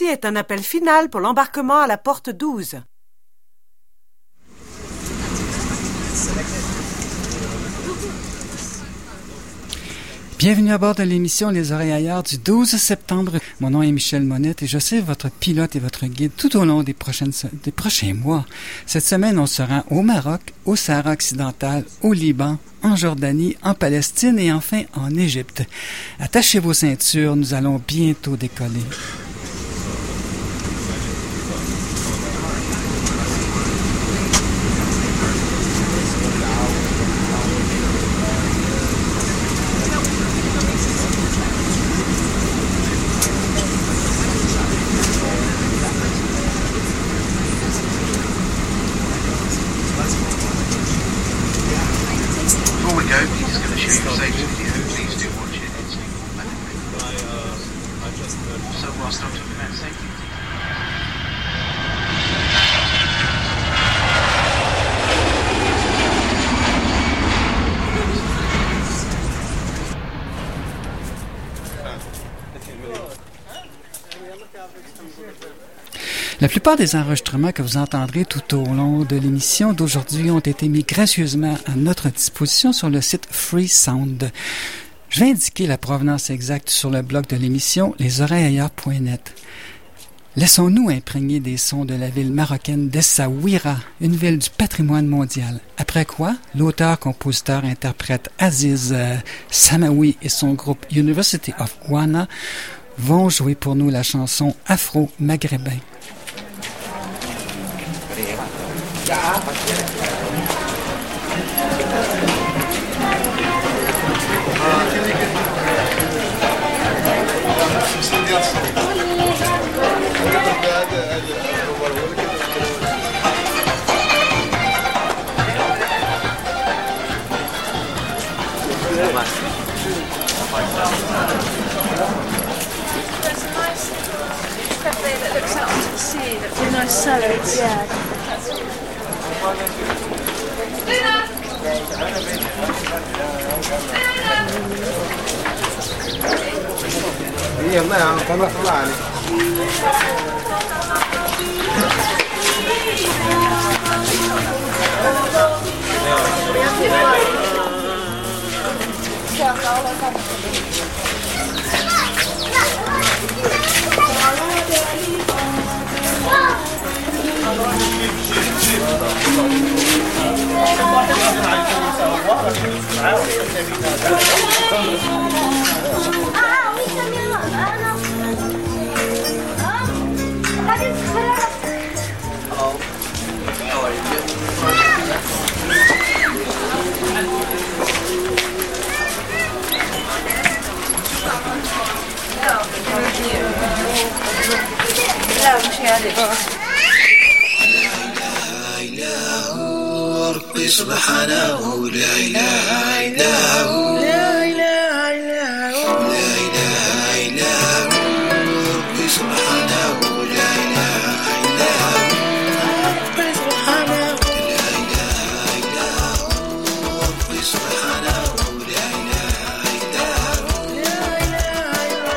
Ceci est un appel final pour l'embarquement à la porte 12. Bienvenue à bord de l'émission Les Oreilles ailleurs du 12 septembre. Mon nom est Michel Monette et je serai votre pilote et votre guide tout au long des prochains mois. Cette semaine, on se rend au Maroc, au Sahara occidental, au Liban, en Jordanie, en Palestine et enfin en Égypte. Attachez vos ceintures, nous allons bientôt décoller. La plupart des enregistrements que vous entendrez tout au long de l'émission d'aujourd'hui ont été mis gracieusement à notre disposition sur le site Freesound. Je vais indiquer la provenance exacte sur le blog de l'émission lesoreillesailleurs.net. Laissons-nous imprégner des sons de la ville marocaine d'Essaouira, une ville du patrimoine mondial. Après quoi, l'auteur-compositeur-interprète Aziz Samawi et son groupe University of Ghana vont jouer pour nous la chanson afro-maghrébin. That looks out to the sea. That's a nice salad. Yeah. سبحانه لا إله إلا هو لا إله إلا هو لا إله إلا هو ربي سبحانه لا إله إلا هو ربي سبحانه لا إله إلا هو ربي سبحانه لا إله إلا هو لا إله إلا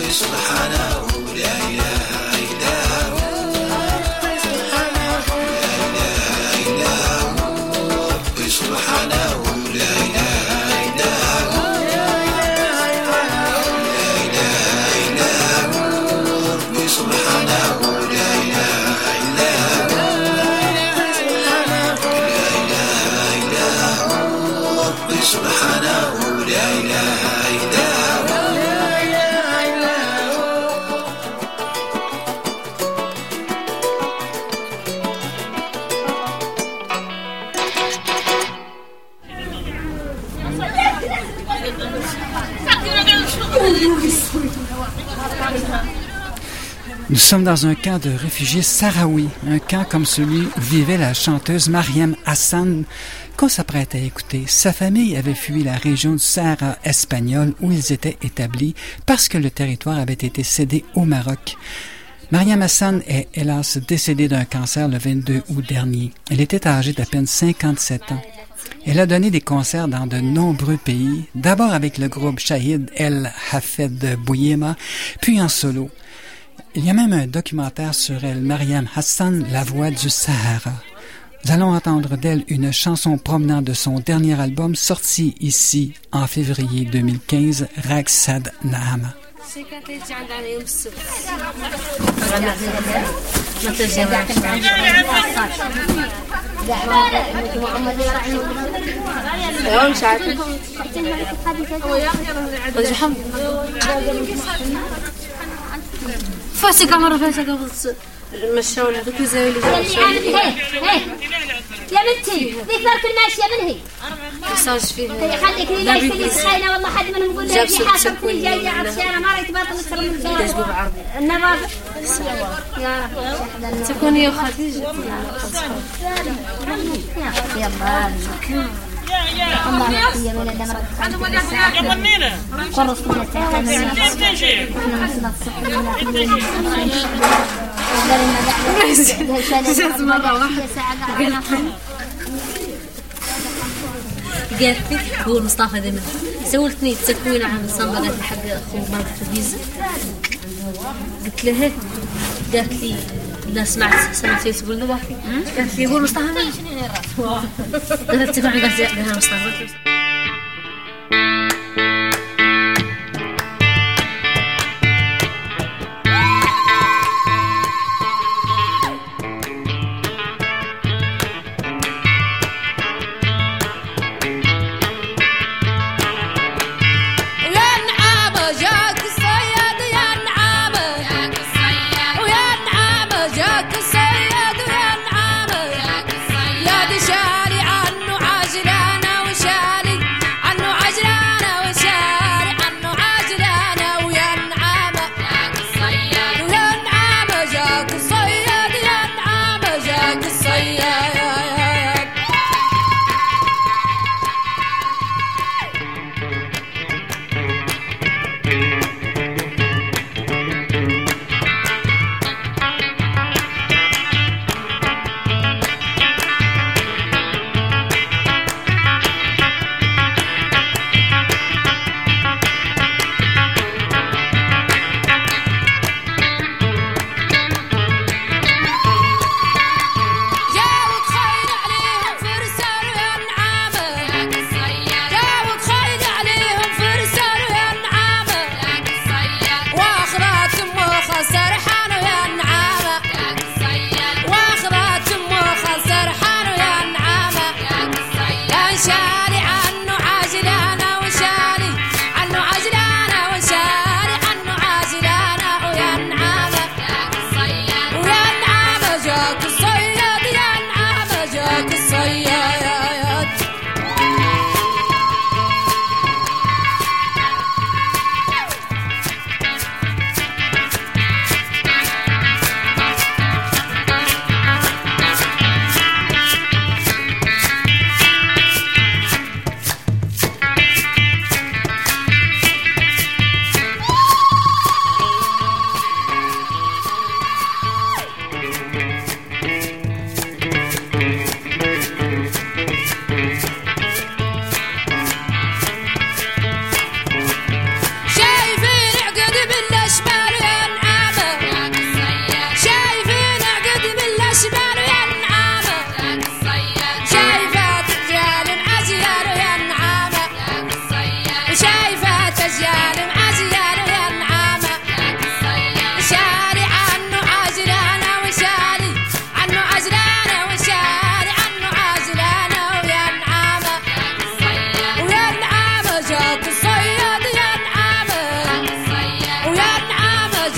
Nous sommes dans un camp de réfugiés sahraouis, un camp comme celui où vivait la chanteuse Mariam Hassan qu'on s'apprête à écouter. Sa famille avait fui la région du Sahara espagnol où ils étaient établis parce que le territoire avait été cédé au Maroc. Mariam Hassan est hélas décédée d'un cancer le 22 août dernier. Elle était âgée d'à peine 57 ans. Elle a donné des concerts dans de nombreux pays, d'abord avec le groupe Shahid El Hafed Bouyema, puis en solo. Il y a même un documentaire sur elle, Mariam Hassan, la voix du Sahara. Nous allons entendre d'elle une chanson provenant de son dernier album sorti ici en février 2015, Raksad Naama. فاسقة مرة فاسقة مشاولة ذوك الزاوية يا بنتي ذيك ضرب الماشية من هي؟ مساج فيها خليك لي لا يستلي سخينة والله حد منهم يقول لي في حاسبتني جاية عطشانة ما رأيت باطل أكثر من الزواج يجبوا بعرض النظافة يا رب تكون هي وخديجة يلا الله يحيي الولد مرة قرص كل قالت لي هو مصطفى دائما سولتني تكوين عن صنبغة حق أخو مرة بيز قلت له هيك قالت لي لا سمعت يسبول له قالت لي هو مصطفى قالت تبع قالت لها مصطفى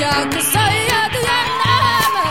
جاك الصياد يا النعامة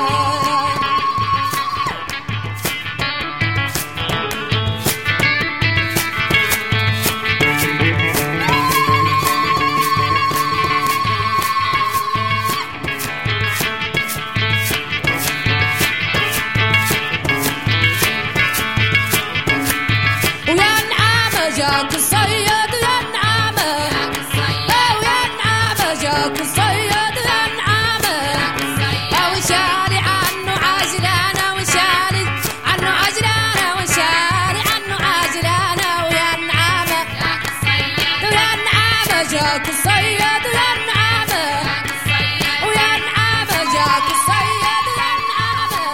ويا النعامة جاك الصياد يا النعامة ويا النعامة جاك الصياد يا النعامة وشاري عنه عاجلانا وشاري عنه عاجلانا وشاري عنه عاجلانا ويا النعامة ويا النعامة جاك الصياد يا النعامة ويا النعامة جاك الصياد يا النعامة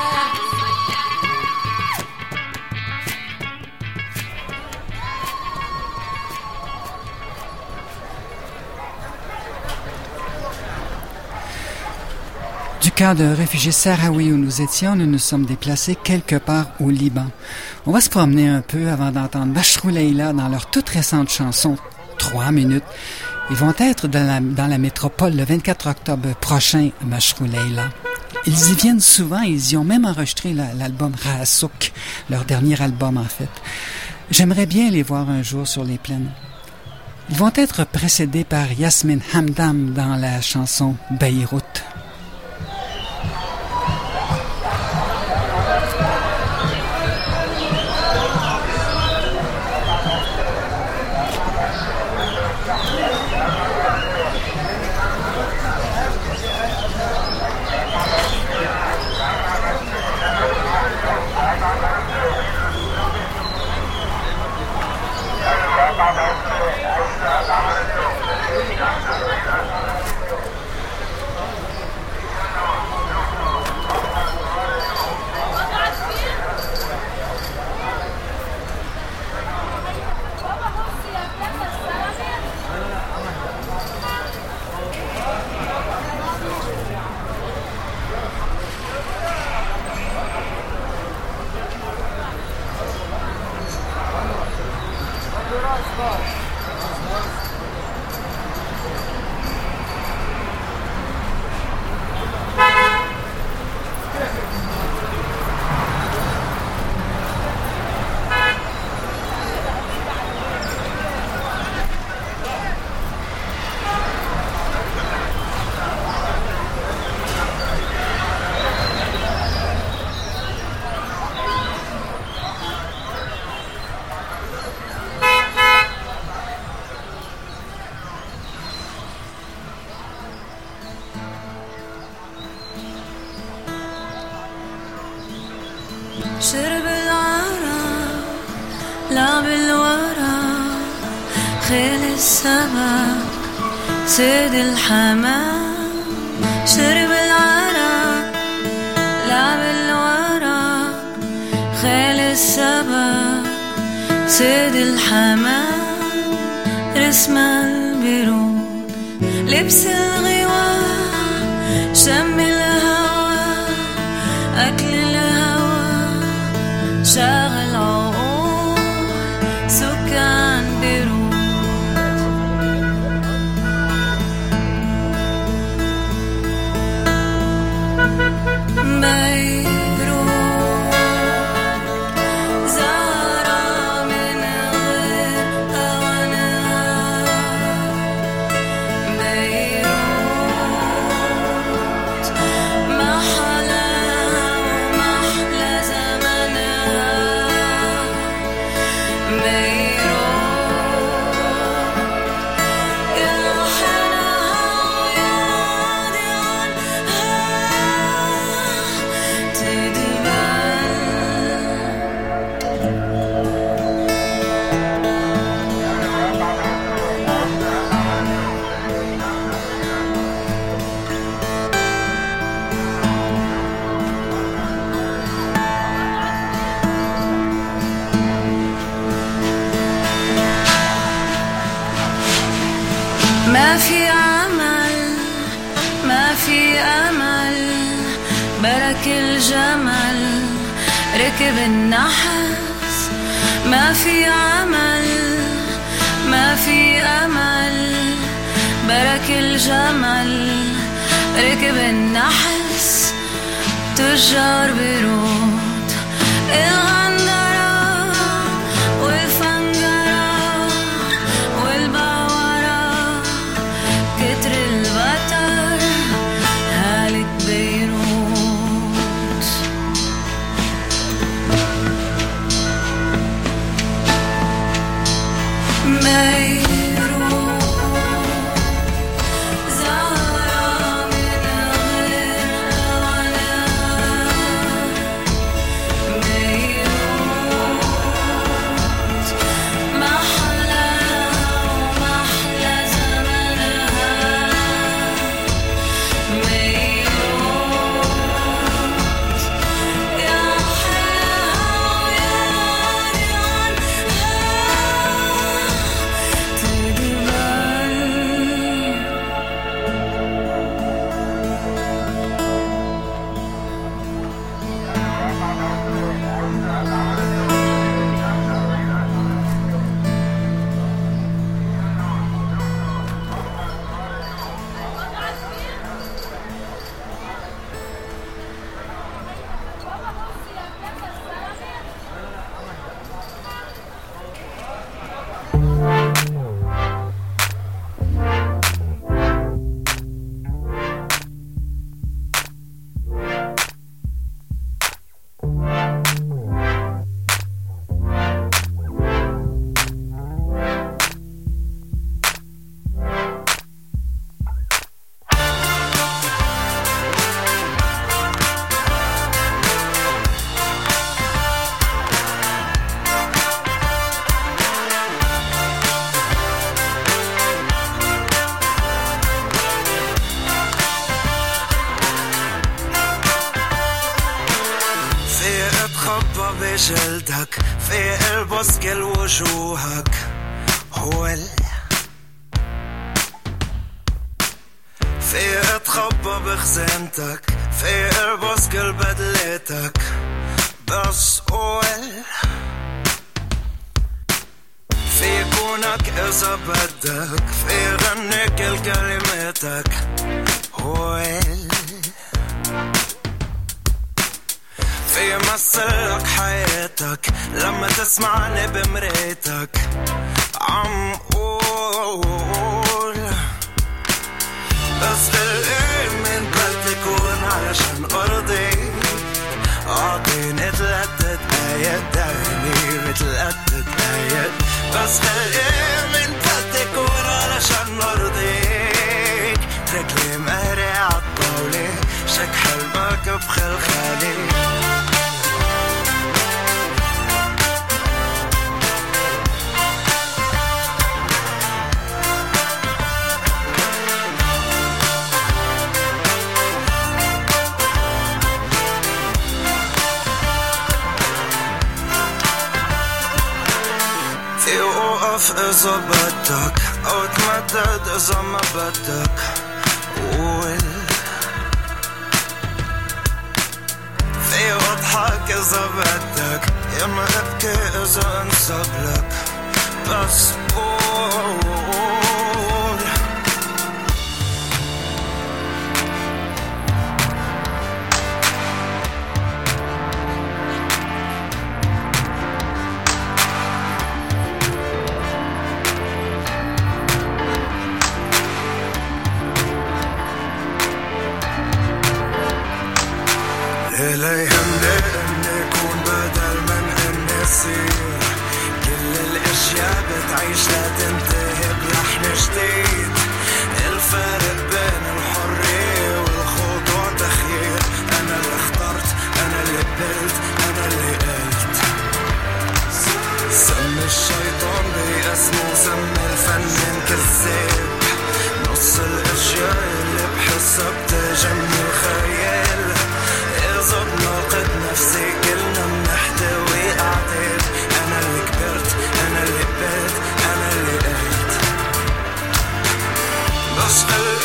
Du camp de réfugiés sahraouis où nous étions, nous nous sommes déplacés quelque part au Liban. On va se promener un peu avant d'entendre Mashrou Leila dans leur toute récente chanson, 3 minutes. Ils vont être dans la métropole le 24 octobre prochain, Mashrou Leila. Ils y viennent souvent, ils y ont même enregistré l'album Rasouk, leur dernier album en fait. J'aimerais bien les voir un jour sur les plaines. Ils vont être précédés par Yasmine Hamdam dans la chanson Beyrouth. شرب العرق لعب الورق خيل السمك سيد الحمام شرب العرق لعب الورق خيل السمك سيد الحمام رسم البرود لبس الغواء شم الهوى أكل الهوى شاغل عقول سكان بيروت زهرة من غير هوانها بيروت محلاها ومحلى زمنها ما في عمل ما في أمل برك الجمل ركب النحس ما في عمل ما في أمل برك الجمل ركب النحس تجار بيروت الغندرة والفنجرة والباورة كتر البطر هالك بيروت جلدك في البص كل وجوهك هو في اتخبى بخزانتك في البص كل بدلتك بس قول في كونك إذا بدك في غني كل كلماتك هو في مثلك حياتك لما تسمعني بمريتك عم قول بس ايه من بدي كون علشان ارضيك اعطيني 3 آيات داني ب3 آيات بس ايه من بدي كون علشان ارضيك تركلي مهري عالطاولة شك حلمك بخلخالي إذا بدك أو تمدد إذا ما بدك قول في أضحك إذا بدك يا ما أبكي إذا أنسب لك بس قول لا يهمني اني اكون بدل من اني اصير كل الاشياء بتعيش لا تنتهي بلحن جديد الفارق بين الحرية والخوض تخيير انا اللي اخترت انا اللي قبلت انا اللي قلت سمي الشيطان باسمه سمي الفنان كذاب نص الاشياء اللي بحسها بتجمل خيال إذا بناقض نفسي كلنا بنحتوي أعداد أنا اللي كبرت أنا اللي قبلت أنا اللي قلت بس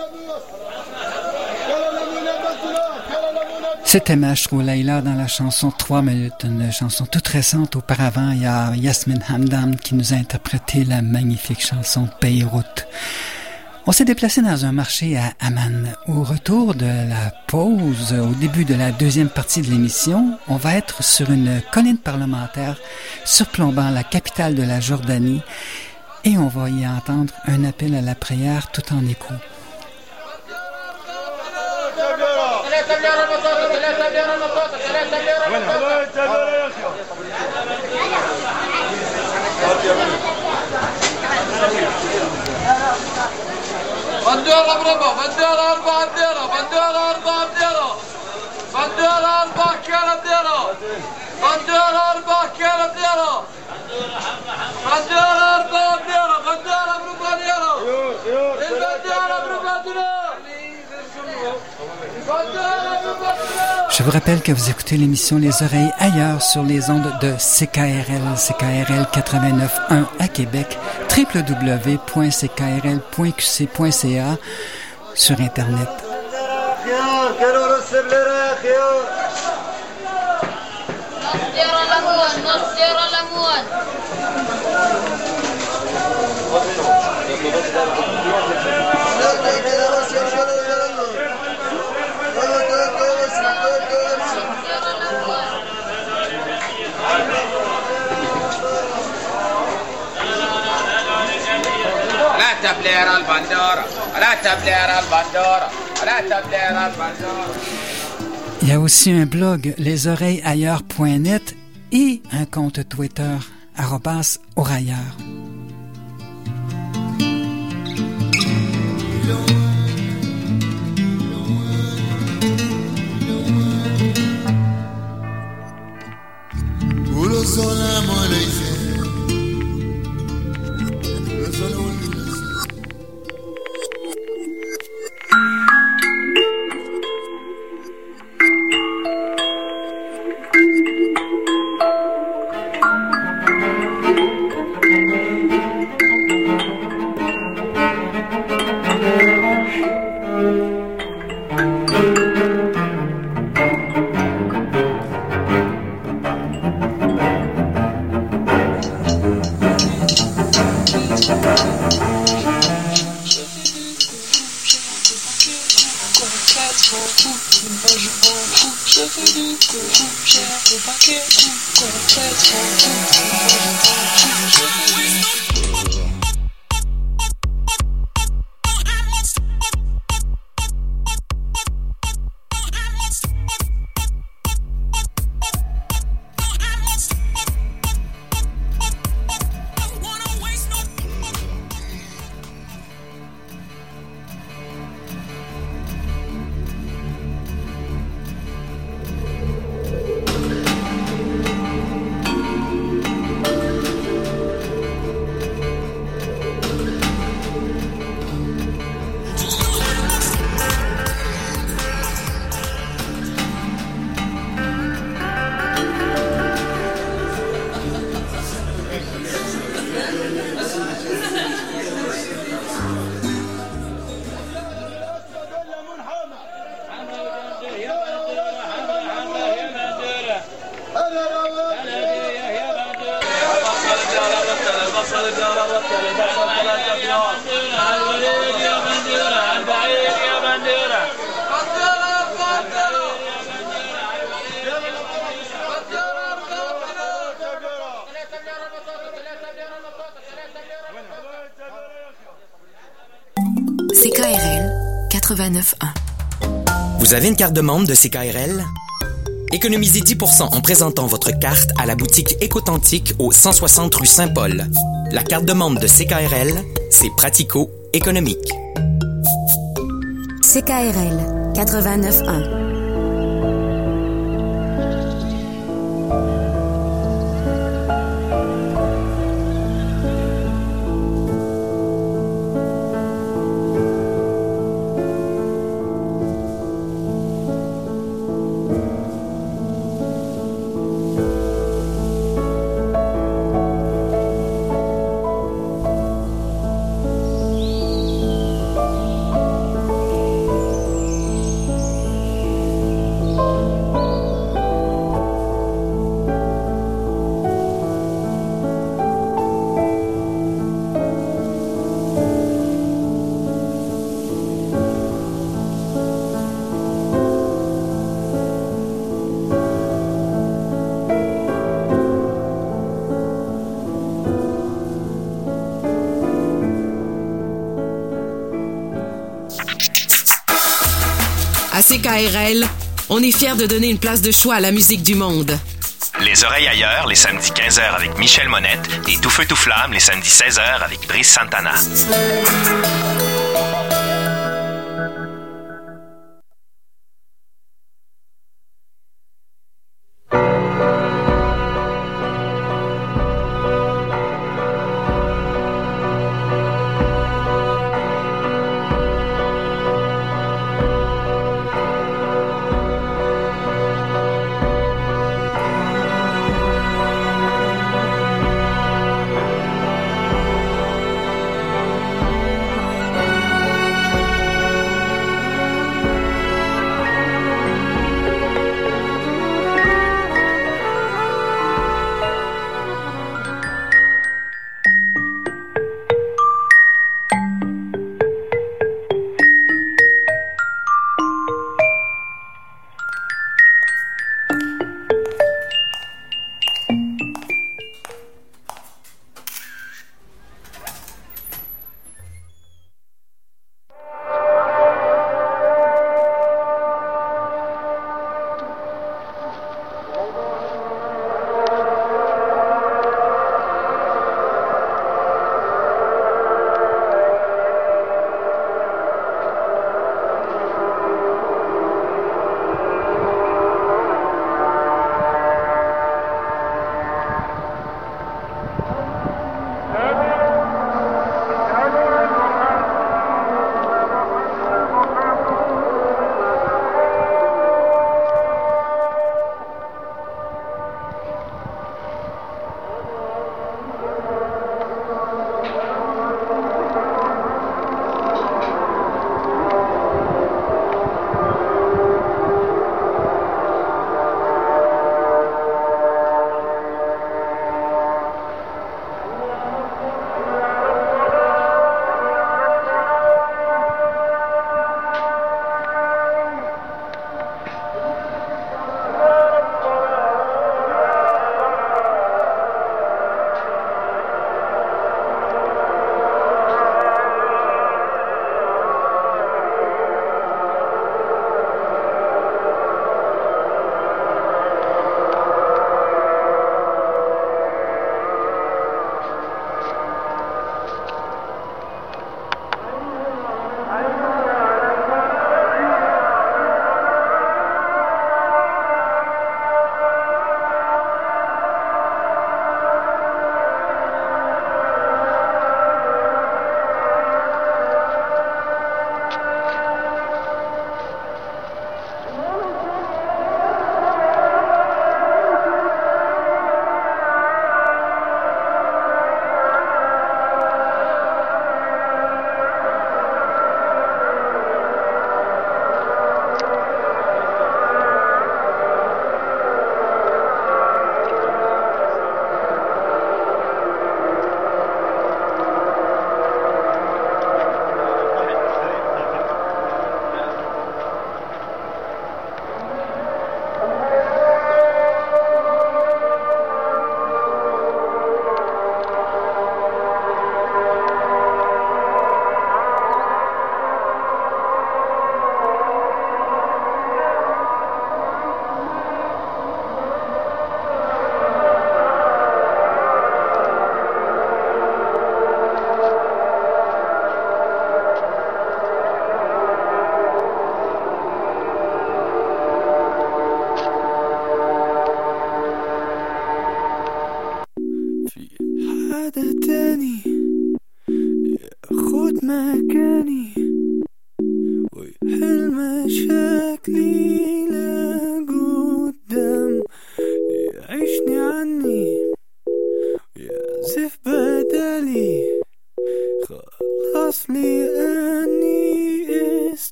C'était Mashro Leila dans la chanson 3 minutes, une chanson toute récente. Auparavant, il y a Yasmin Hamdan qui nous a interprété la magnifique chanson Beyrouth. On s'est déplacé dans un marché à Amman. Au retour de la pause, au début de la deuxième partie de l'émission, on va être sur une colline parlementaire surplombant la capitale de la Jordanie et on va y entendre un appel à la prière tout en écho. bandera brava, bandera arba bandera, bandera arba bandera, bandera arba bandera, bandera arba bandera, bandera arba bandera, bandera brava Je vous rappelle que vous écoutez l'émission Les Oreilles ailleurs sur les ondes de CKRL 89.1 à Québec, www.ckrl.qc.ca sur Internet. Il y a aussi un blog lesoreillesailleurs.net et un compte Twitter @orailleur. CKRL 89.1. Vous avez une carte de membre de CKRL? Économisez 10% en présentant votre carte à la boutique Écotantique au 160 rue Saint-Paul. La carte de membre de CKRL, c'est pratico-économique. CKRL 89.1. À CKRL, on est fiers de donner une place de choix à la musique du monde. Les oreilles ailleurs, les samedis 15h avec Michel Monette et Tout feu tout flamme, les samedis 16h avec Brice Santana.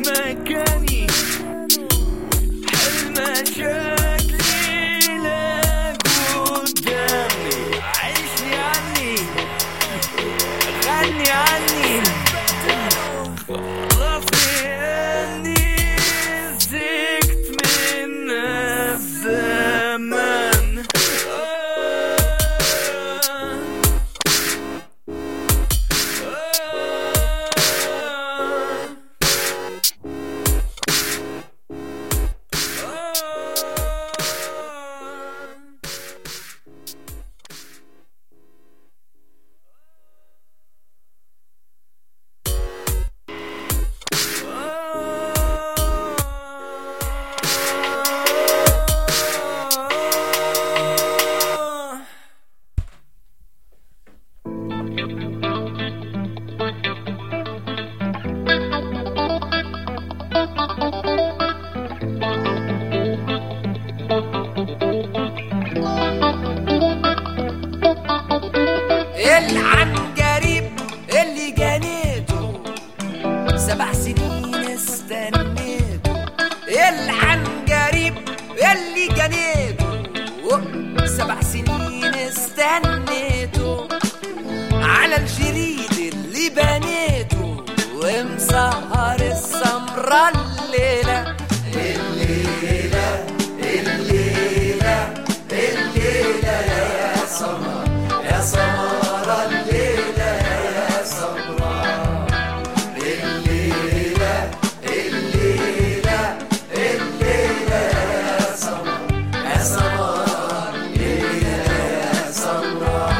مكاني حل مشاكلي لك قدامي عيشني عني غني عني عرفني اني زهقت من الزمان العنقريب اللي جنيته 7 سنين استنيته العنقريب اللي جنيته 7 سنين استنيته على الجريد اللي بنيته ومسهر السمرة الليلة الليلة الليلة الليلة يا سمرة يا سمرة الليلة يا سمرة الليلة الليلة الليلة يا سمرة يا سمرة الليلة يا سمرة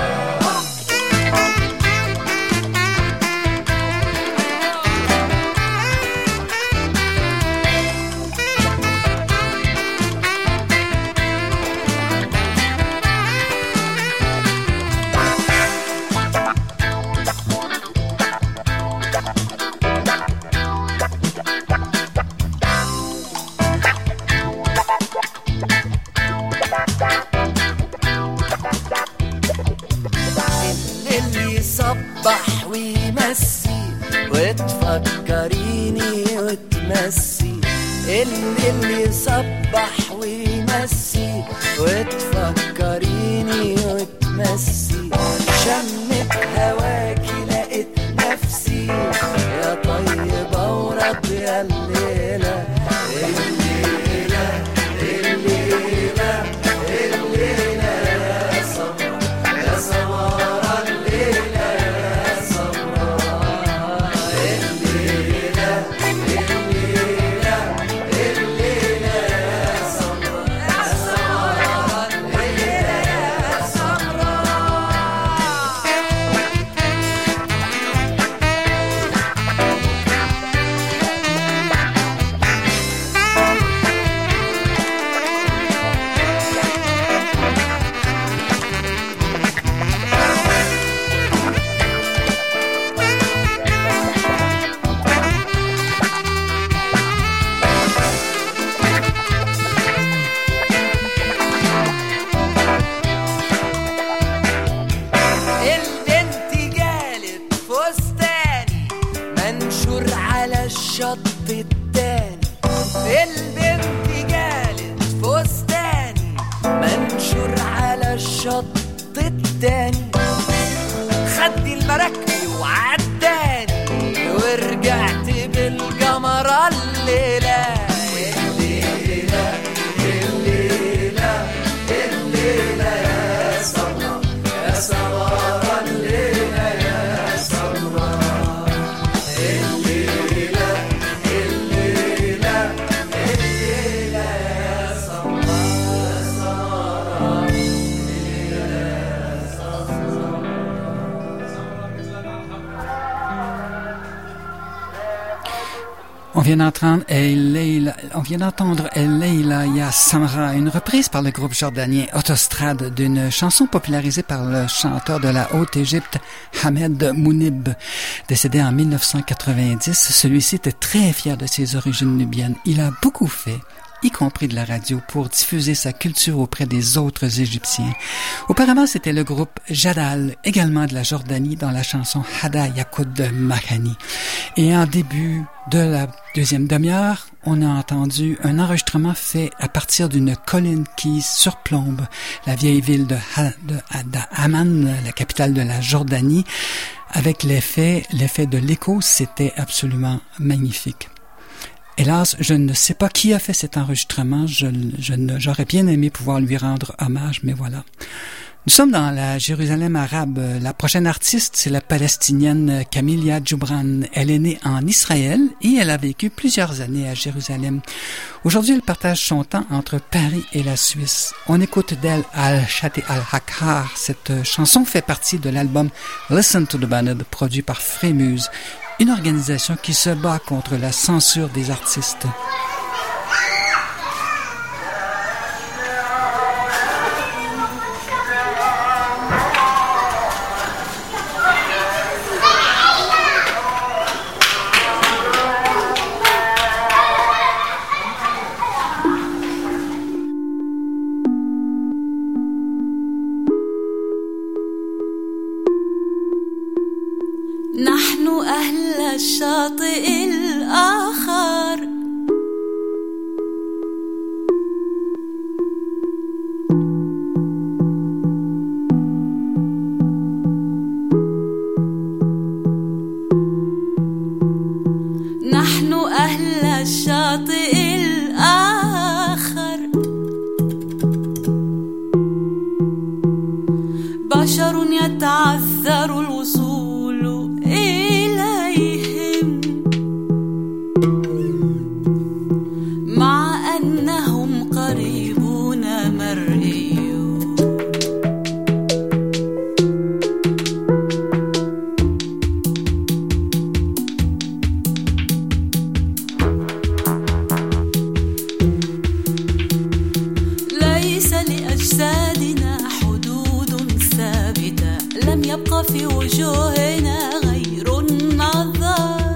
اللي يصبح ويمسي وتفكريني وتمسي اللي يصبح ويمسي وتفكريني وتمسي شمك هواكي لقيت نفسي يا طيبة وراضية الليلة الليلة الليلة الليلة يا سمرة يا سمرة الليلة يا سمرة الليلة الليلة الليلة يا سمرة يا سمرة الليلة يا سمرة البنت جالت فستاني منشور على الشط التاني البنت جالت فستاني منشور على الشط التاني خدي المراكبي وعداني ورجعت بالقمرة الليلة الليلة الليلة الليلة يا سمرة يا سمرة الليلة يا سمرة الليلة الليلة الليلة يا سمرة يا سمرة الليلة يا سمرة. On vient d'entendre Leila Ya Samra, une reprise par le groupe jordanien Autostrade d'une chanson popularisée par le chanteur de la Haute-Égypte Hamed Mounib, décédé en 1990. Celui-ci était très fier de ses origines nubiennes. Il a beaucoup fait y compris de la radio, pour diffuser sa culture auprès des autres Égyptiens. Auparavant, c'était le groupe Jadal, également de la Jordanie, dans la chanson Hada Yakoud Mahani. Et en début de la deuxième demi-heure, on a entendu un enregistrement fait à partir d'une colline qui surplombe la vieille ville de Amman, la capitale de la Jordanie. Avec l'effet de l'écho, c'était absolument magnifique. Hélas, je ne sais pas qui a fait cet enregistrement. J'aurais bien aimé pouvoir lui rendre hommage, mais voilà. Nous sommes dans la Jérusalem arabe. La prochaine artiste, c'est la Palestinienne Kamilia Djoubran. Elle est née en Israël et elle a vécu plusieurs années à Jérusalem. Aujourd'hui, elle partage son temps entre Paris et la Suisse. On écoute d'elle Al-Shati Al-Hakkar. Cette chanson fait partie de l'album Listen to the Ballad, produit par Frémuse, une organisation qui se bat contre la censure des artistes. نحن أهل الشاطئ الآخر نحن أهل الشاطئ الآخر بشر يتعذر الوصول إليهم مع أنهم قريبون مرئيون ليس لأجسادنا حدود ثابتة لم يبقى في وجوهنا غير النظر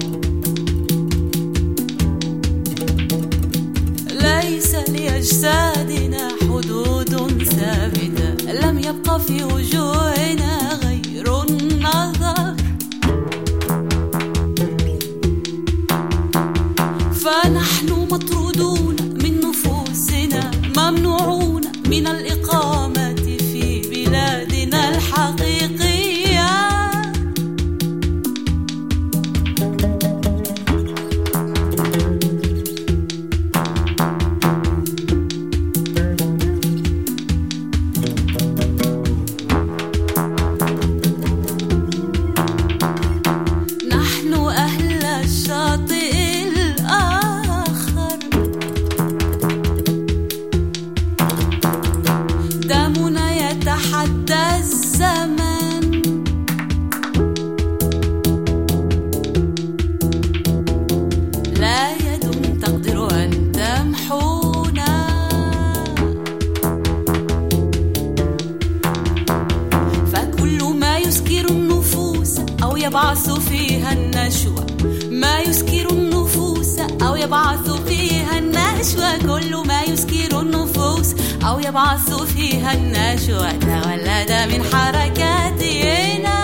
ليس لأجسادنا حدود ثابتة لم يبقى في وجوهنا غير النظر فنحن مطرودون من نفوسنا ممنوعون من الإقامة في بلادنا الحقيقية نحن أهل الشاطئ الآخر دمنا يتحدى الزمن لا يد تقدر أن تمحونا فكل ما يسكر النفوس أو يبعث فيها النشوة ما يسكر النفوس أو يبعث فيها النشوة كل ما يسكر النفوس أو يبعث فيها النشوة تولد من حركاتنا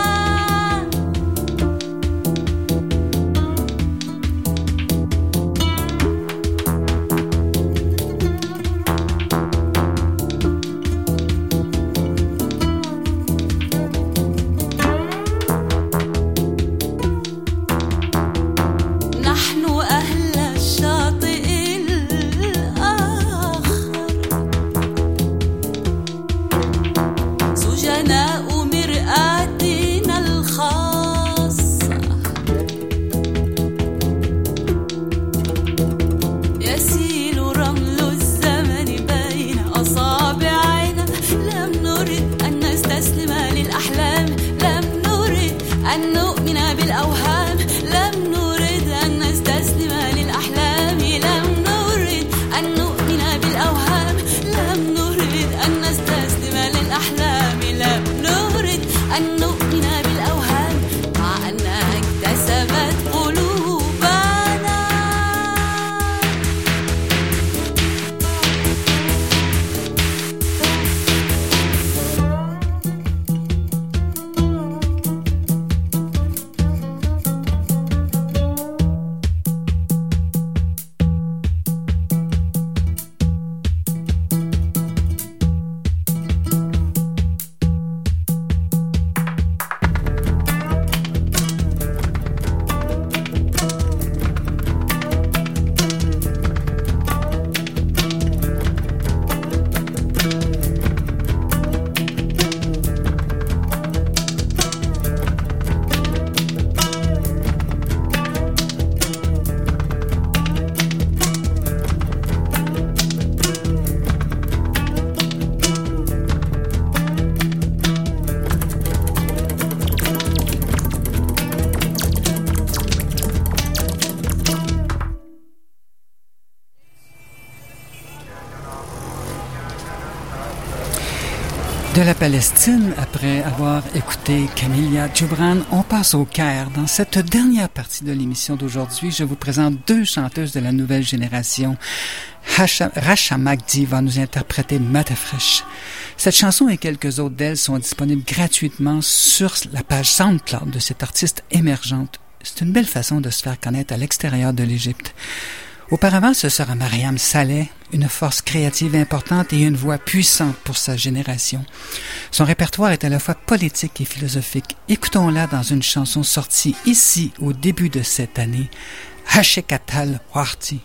نحن أهل الشاطئ الآخر سجناء مرآة De la Palestine, après avoir écouté Camilla Djoubran, on passe au Caire. Dans cette dernière partie de l'émission d'aujourd'hui, je vous présente deux chanteuses de la nouvelle génération. Rasha Magdi va nous interpréter Matafresh. Cette chanson et quelques autres d'elles sont disponibles gratuitement sur la page SoundCloud de cette artiste émergente. C'est une belle façon de se faire connaître à l'extérieur de l'Égypte. Auparavant, ce sera Mariam Saleh, une force créative importante et une voix puissante pour sa génération. Son répertoire est à la fois politique et philosophique. Écoutons-la dans une chanson sortie ici au début de cette année, Hashekatal Warti.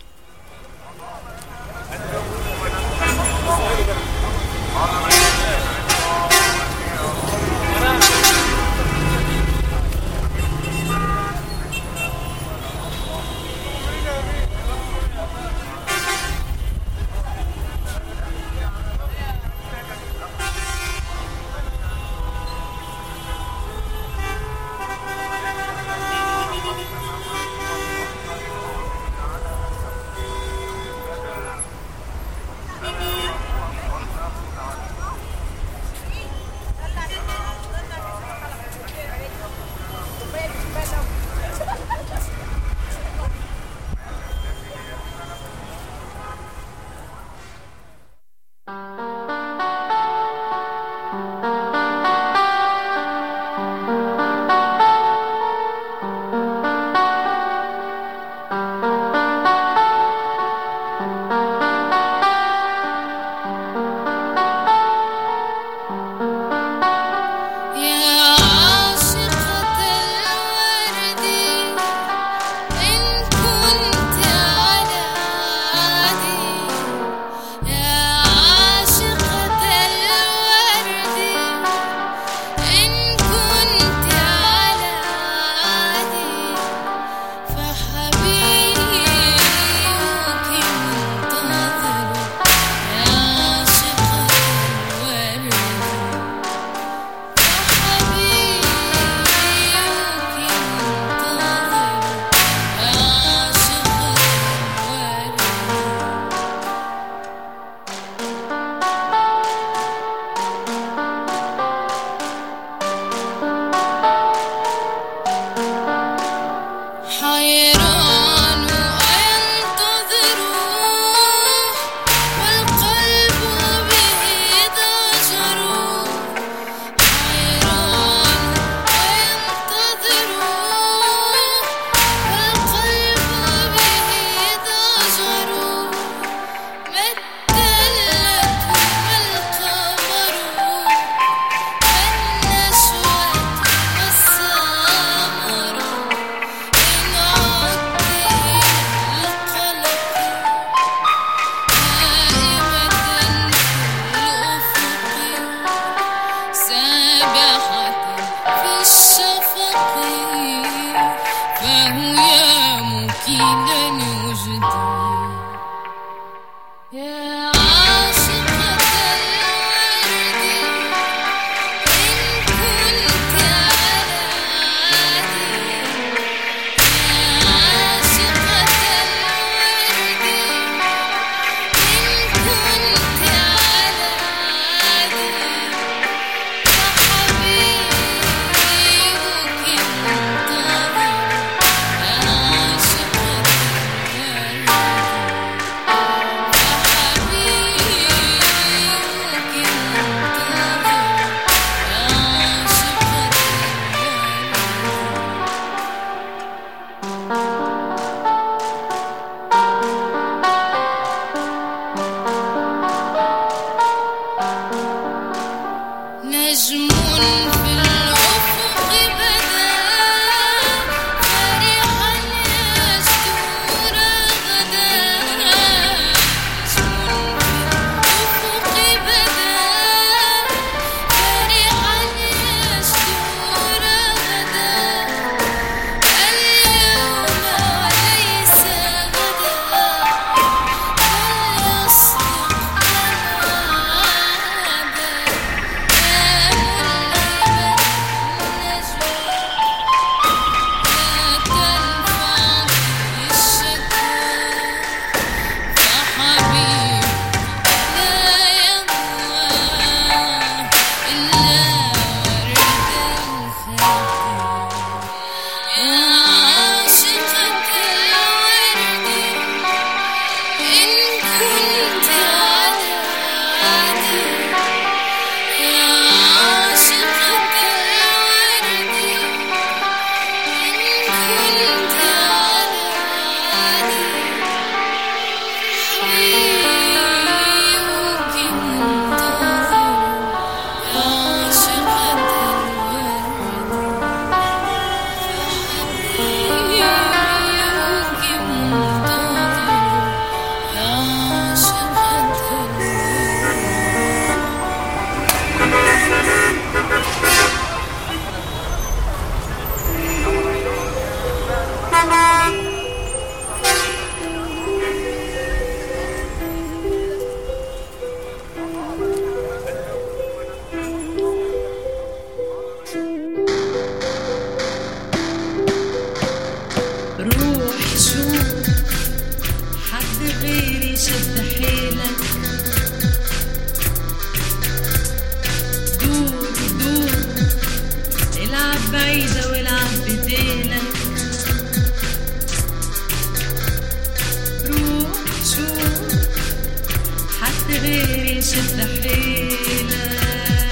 شد حيلك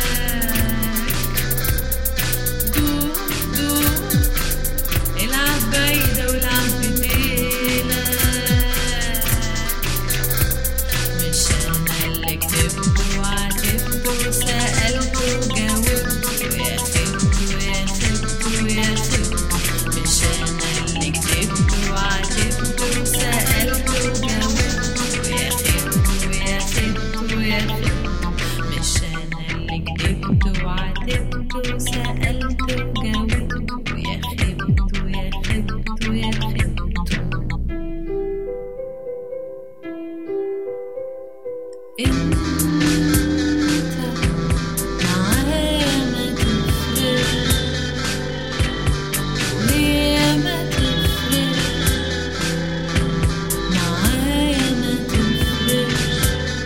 دوق العب بعيدة والعب بديلك مش أنا اللي كتبته وعاتبته وسألته وجاوبته يا خبته يا خبته يا خبته مش أنا اللي كتبته وعاتبته وسألته وجاوبته يا خبته يا خبته يا خبته مش أنا اللي كتبته وعاتبته وسألته وجاوبته يا خبته يا خبته يا خبته انت معايا ما تفرقش وليه ما تفرقش معايا ما تفرقش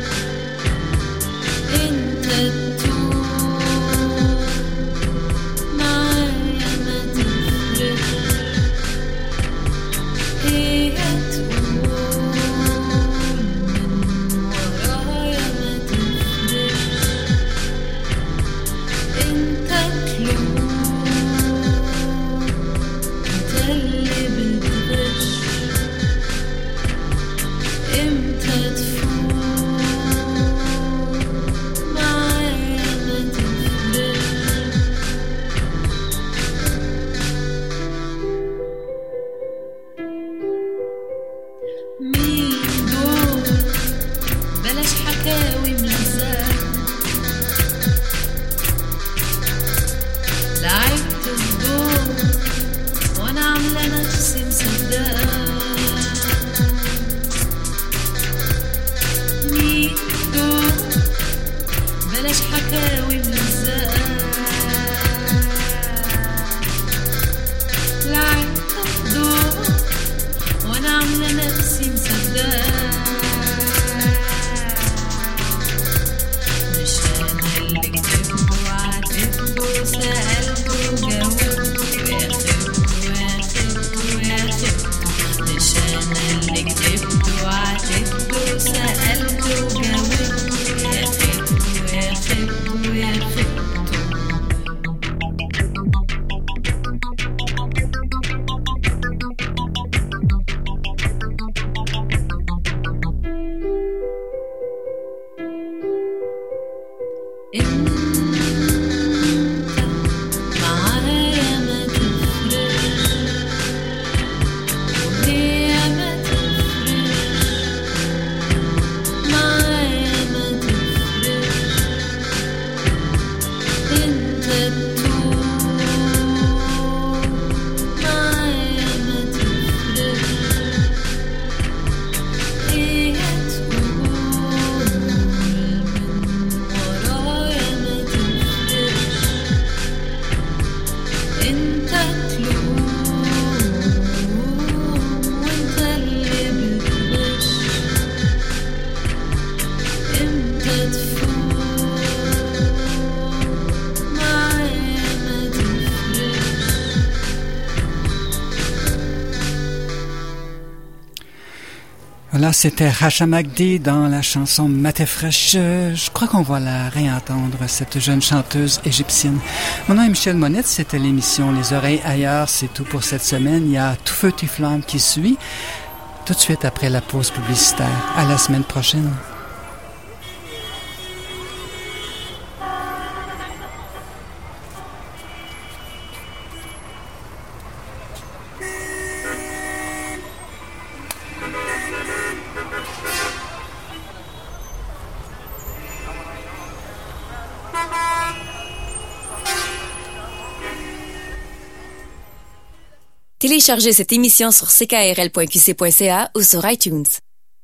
انت تدوم معايا ما تفرقش هي تقول من ورايا ما تفرقش انت تلوم انت اللي بتغش امتى تفوق معايا ما تفرقش مين دول بلاش حكاوي ملزقة لعبت الدور وانا عاملة نفسي مصدقة مين دول بلاش حكاوي ملزقة لعبت الدور وانا عاملة نفسي مصدقة مش انا اللي كتبته وعاتبته وسألته وجاوبته يا خبته يا خبته يا خبته مش انا اللي كتبته وعاتبته وسألته وجاوبته يا خبته يا خبته يا خبته معايا ما تفرقش وليه ما تفرقش معايا ما تفرقش انت تدوم معايا ما تفرقش هي تقول من ورايا ما تفرقش انت تلوم وانت اللي بتغش امتى تفوق معايا ما تفرقش Voilà, c'était Racha Magdi dans la chanson Matefresh. Je crois qu'on va la réentendre, cette jeune chanteuse égyptienne. Mon nom est Michel Monette, c'était l'émission Les Oreilles Ailleurs. C'est tout pour cette semaine. Il y a Tout Feu, Tout Flamme qui suit, tout de suite après la pause publicitaire. À la semaine prochaine. Téléchargez cette émission sur ckrl.qc.ca ou sur iTunes.